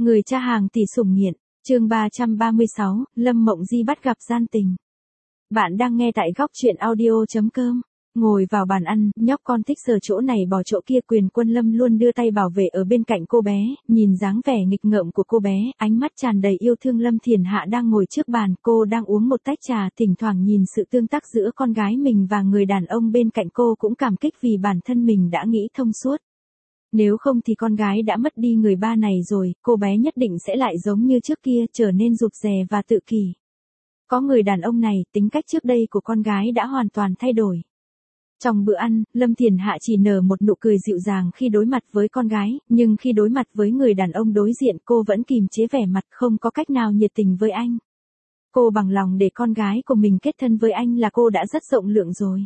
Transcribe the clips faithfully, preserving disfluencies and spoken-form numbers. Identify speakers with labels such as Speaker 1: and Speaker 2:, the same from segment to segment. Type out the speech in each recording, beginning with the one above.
Speaker 1: Người cha hàng tỷ sủng nghiện, chương ba trăm ba mươi sáu, Lâm Mộng Di bắt gặp gian tình. Bạn đang nghe tại góc truyện audio chấm com. Ngồi vào bàn ăn, nhóc con thích sờ chỗ này bỏ chỗ kia, Quyền Quân Lâm luôn đưa tay bảo vệ ở bên cạnh cô bé, nhìn dáng vẻ nghịch ngợm của cô bé, ánh mắt tràn đầy yêu thương. Lâm Thiền Hạ đang ngồi trước bàn, cô đang uống một tách trà, thỉnh thoảng nhìn sự tương tác giữa con gái mình và người đàn ông bên cạnh cô cũng cảm kích vì bản thân mình đã nghĩ thông suốt. Nếu không thì con gái đã mất đi người ba này rồi, cô bé nhất định sẽ lại giống như trước kia, trở nên rụt rè và tự kỷ. Có người đàn ông này, tính cách trước đây của con gái đã hoàn toàn thay đổi. Trong bữa ăn, Lâm Thiền Hạ chỉ nở một nụ cười dịu dàng khi đối mặt với con gái, nhưng khi đối mặt với người đàn ông đối diện cô vẫn kìm chế vẻ mặt, không có cách nào nhiệt tình với anh. Cô bằng lòng để con gái của mình kết thân với anh là cô đã rất rộng lượng rồi.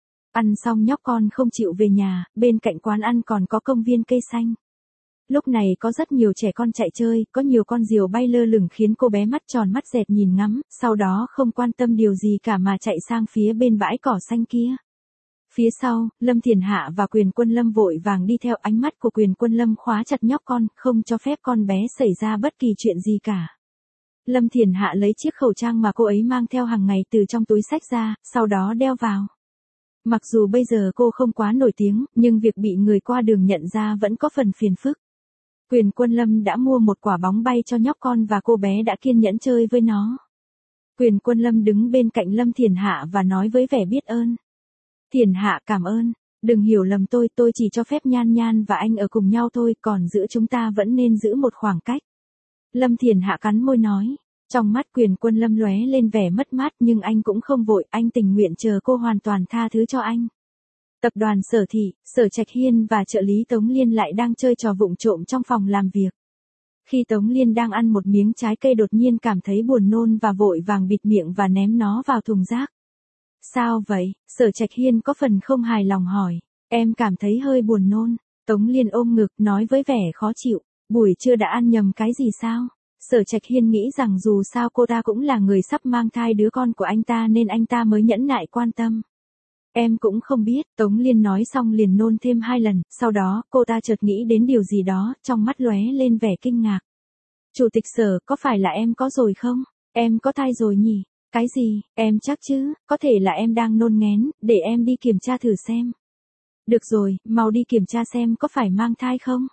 Speaker 1: Ăn xong nhóc con không chịu về nhà, bên cạnh quán ăn còn có công viên cây xanh. Lúc này có rất nhiều trẻ con chạy chơi, có nhiều con diều bay lơ lửng khiến cô bé mắt tròn mắt dẹt nhìn ngắm, sau đó không quan tâm điều gì cả mà chạy sang phía bên bãi cỏ xanh kia. Phía sau, Lâm Thiền Hạ và Quyền Quân Lâm vội vàng đi theo, ánh mắt của Quyền Quân Lâm khóa chặt nhóc con, không cho phép con bé xảy ra bất kỳ chuyện gì cả. Lâm Thiền Hạ lấy chiếc khẩu trang mà cô ấy mang theo hàng ngày từ trong túi xách ra, sau đó đeo vào. Mặc dù bây giờ cô không quá nổi tiếng, nhưng việc bị người qua đường nhận ra vẫn có phần phiền phức. Quyền Quân Lâm đã mua một quả bóng bay cho nhóc con và cô bé đã kiên nhẫn chơi với nó. Quyền Quân Lâm đứng bên cạnh Lâm Thiền Hạ và nói với vẻ biết ơn. Thiền Hạ cảm ơn, đừng hiểu lầm tôi, tôi chỉ cho phép Nhan Nhan và anh ở cùng nhau thôi, còn giữa chúng ta vẫn nên giữ một khoảng cách. Lâm Thiền Hạ cắn môi nói. Trong mắt Quyền Quân Lâm lóe lên vẻ mất mát, nhưng anh cũng không vội, anh tình nguyện chờ cô hoàn toàn tha thứ cho anh. Tập đoàn Sở Thị, Sở Trạch Hiên và trợ lý Tống Liên lại đang chơi trò vụng trộm trong phòng làm việc. Khi Tống Liên đang ăn một miếng trái cây đột nhiên cảm thấy buồn nôn và vội vàng bịt miệng và ném nó vào thùng rác. Sao vậy? Sở Trạch Hiên có phần không hài lòng hỏi. Em cảm thấy hơi buồn nôn. Tống Liên ôm ngực nói với vẻ khó chịu. Buổi trưa đã ăn nhầm cái gì sao? Sở Trạch Hiên nghĩ rằng dù sao cô ta cũng là người sắp mang thai đứa con của anh ta nên anh ta mới nhẫn nại quan tâm. Em cũng không biết, Tống Liên nói xong liền nôn thêm hai lần, sau đó cô ta chợt nghĩ đến điều gì đó, trong mắt lóe lên vẻ kinh ngạc. Chủ tịch Sở, có phải là em có rồi không? Em có thai rồi nhỉ? Cái gì, em chắc chứ, có thể là em đang nôn nghén, để em đi kiểm tra thử xem. Được rồi, mau đi kiểm tra xem có phải mang thai không?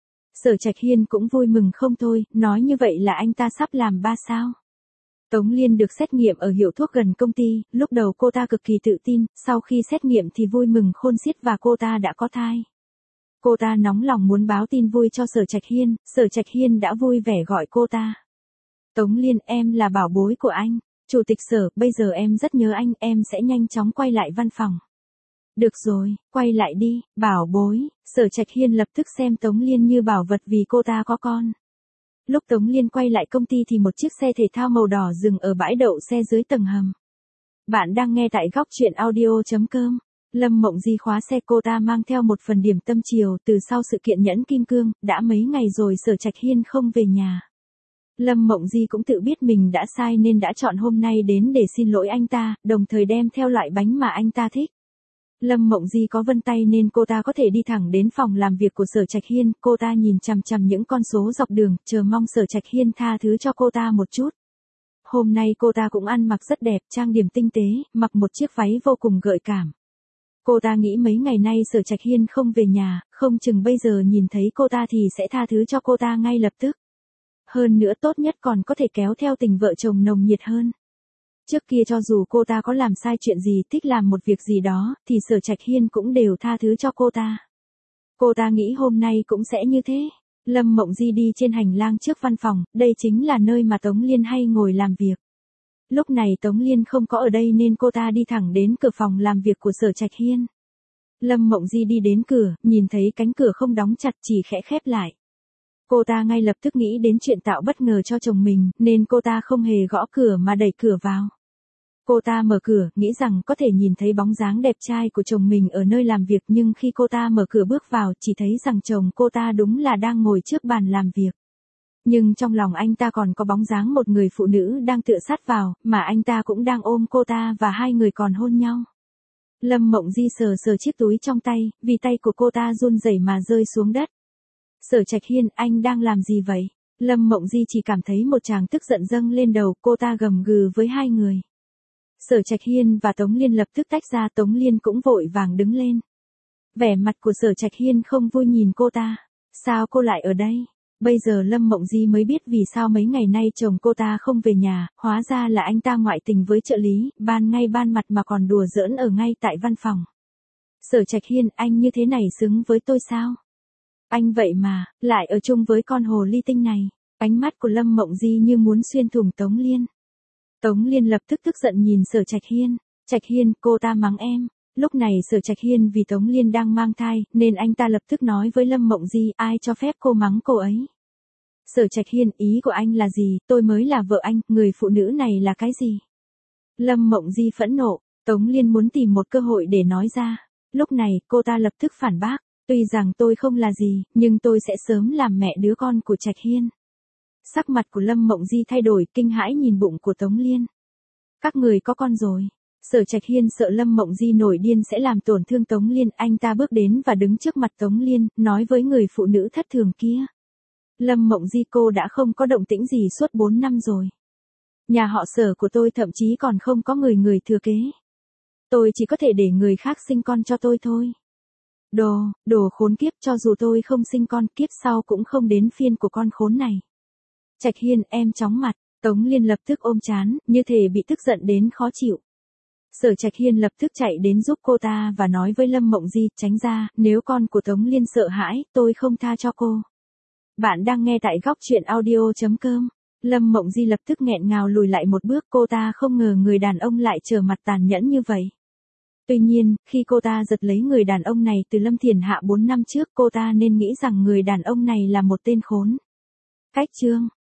Speaker 1: Sở Trạch Hiên cũng vui mừng không thôi, nói như vậy là anh ta sắp làm ba sao. Tống Liên được xét nghiệm ở hiệu thuốc gần công ty, lúc đầu cô ta cực kỳ tự tin, sau khi xét nghiệm thì vui mừng khôn xiết và cô ta đã có thai. Cô ta nóng lòng muốn báo tin vui cho Sở Trạch Hiên, Sở Trạch Hiên đã vui vẻ gọi cô ta. Tống Liên, em là bảo bối của anh. Chủ tịch Sở, bây giờ em rất nhớ anh, em sẽ nhanh chóng quay lại văn phòng. Được rồi, quay lại đi, bảo bối. Sở Trạch Hiên lập tức xem Tống Liên như bảo vật vì cô ta có con. Lúc Tống Liên quay lại công ty thì một chiếc xe thể thao màu đỏ dừng ở bãi đậu xe dưới tầng hầm. Bạn đang nghe tại góc truyện audio chấm com. Lâm Mộng Di khóa xe, cô ta mang theo một phần điểm tâm chiều, từ sau sự kiện nhẫn kim cương, đã mấy ngày rồi Sở Trạch Hiên không về nhà. Lâm Mộng Di cũng tự biết mình đã sai nên đã chọn hôm nay đến để xin lỗi anh ta, đồng thời đem theo loại bánh mà anh ta thích. Lâm Mộng Di có vân tay nên cô ta có thể đi thẳng đến phòng làm việc của Sở Trạch Hiên, cô ta nhìn chằm chằm những con số dọc đường, chờ mong Sở Trạch Hiên tha thứ cho cô ta một chút. Hôm nay cô ta cũng ăn mặc rất đẹp, trang điểm tinh tế, mặc một chiếc váy vô cùng gợi cảm. Cô ta nghĩ mấy ngày nay Sở Trạch Hiên không về nhà, không chừng bây giờ nhìn thấy cô ta thì sẽ tha thứ cho cô ta ngay lập tức. Hơn nữa tốt nhất còn có thể kéo theo tình vợ chồng nồng nhiệt hơn. Trước kia cho dù cô ta có làm sai chuyện gì, thích làm một việc gì đó, thì Sở Trạch Hiên cũng đều tha thứ cho cô ta. Cô ta nghĩ hôm nay cũng sẽ như thế. Lâm Mộng Di đi trên hành lang trước văn phòng, đây chính là nơi mà Tống Liên hay ngồi làm việc. Lúc này Tống Liên không có ở đây nên cô ta đi thẳng đến cửa phòng làm việc của Sở Trạch Hiên. Lâm Mộng Di đi đến cửa, nhìn thấy cánh cửa không đóng chặt chỉ khẽ khép lại. Cô ta ngay lập tức nghĩ đến chuyện tạo bất ngờ cho chồng mình, nên cô ta không hề gõ cửa mà đẩy cửa vào. Cô ta mở cửa, nghĩ rằng có thể nhìn thấy bóng dáng đẹp trai của chồng mình ở nơi làm việc, nhưng khi cô ta mở cửa bước vào, chỉ thấy rằng chồng cô ta đúng là đang ngồi trước bàn làm việc. Nhưng trong lòng anh ta còn có bóng dáng một người phụ nữ đang tựa sát vào, mà anh ta cũng đang ôm cô ta và hai người còn hôn nhau. Lâm Mộng Di sờ sờ chiếc túi trong tay, vì tay của cô ta run rẩy mà rơi xuống đất. Sở Trạch Hiên, anh đang làm gì vậy? Lâm Mộng Di chỉ cảm thấy một tràng tức giận dâng lên đầu, cô ta gầm gừ với hai người. Sở Trạch Hiên và Tống Liên lập tức tách ra, Tống Liên cũng vội vàng đứng lên. Vẻ mặt của Sở Trạch Hiên không vui nhìn cô ta. Sao cô lại ở đây? Bây giờ Lâm Mộng Di mới biết vì sao mấy ngày nay chồng cô ta không về nhà, hóa ra là anh ta ngoại tình với trợ lý, ban ngay ban mặt mà còn đùa giỡn ở ngay tại văn phòng. Sở Trạch Hiên, anh như thế này xứng với tôi sao? Anh vậy mà, lại ở chung với con hồ ly tinh này. Ánh mắt của Lâm Mộng Di như muốn xuyên thủng Tống Liên. Tống Liên lập tức tức giận nhìn Sở Trạch Hiên. Trạch Hiên, cô ta mắng em. Lúc này Sở Trạch Hiên vì Tống Liên đang mang thai, nên anh ta lập tức nói với Lâm Mộng Di, ai cho phép cô mắng cô ấy. Sở Trạch Hiên, ý của anh là gì, tôi mới là vợ anh, người phụ nữ này là cái gì? Lâm Mộng Di phẫn nộ, Tống Liên muốn tìm một cơ hội để nói ra. Lúc này, cô ta lập tức phản bác, tuy rằng tôi không là gì, nhưng tôi sẽ sớm làm mẹ đứa con của Trạch Hiên. Sắc mặt của Lâm Mộng Di thay đổi, kinh hãi nhìn bụng của Tống Liên. Các người có con rồi. Sở Trạch Hiên sợ Lâm Mộng Di nổi điên sẽ làm tổn thương Tống Liên, anh ta bước đến và đứng trước mặt Tống Liên, nói với người phụ nữ thất thường kia. Lâm Mộng Di, cô đã không có động tĩnh gì suốt bốn năm rồi. Nhà họ Sở của tôi thậm chí còn không có người người thừa kế. Tôi chỉ có thể để người khác sinh con cho tôi thôi. Đồ, đồ khốn kiếp, cho dù tôi không sinh con, kiếp sau cũng không đến phiên của con khốn này. Trạch Hiên, em chóng mặt. Tống Liên lập tức ôm trán, như thể bị tức giận đến khó chịu. Sở Trạch Hiên lập tức chạy đến giúp cô ta và nói với Lâm Mộng Di, tránh ra, nếu con của Tống Liên sợ hãi, tôi không tha cho cô. Bạn đang nghe tại góc truyện audio chấm com. Lâm Mộng Di lập tức nghẹn ngào lùi lại một bước, cô ta không ngờ người đàn ông lại trở mặt tàn nhẫn như vậy. Tuy nhiên, khi cô ta giật lấy người đàn ông này từ Lâm Thiền Hạ bốn năm trước, cô ta nên nghĩ rằng người đàn ông này là một tên khốn. Cách chương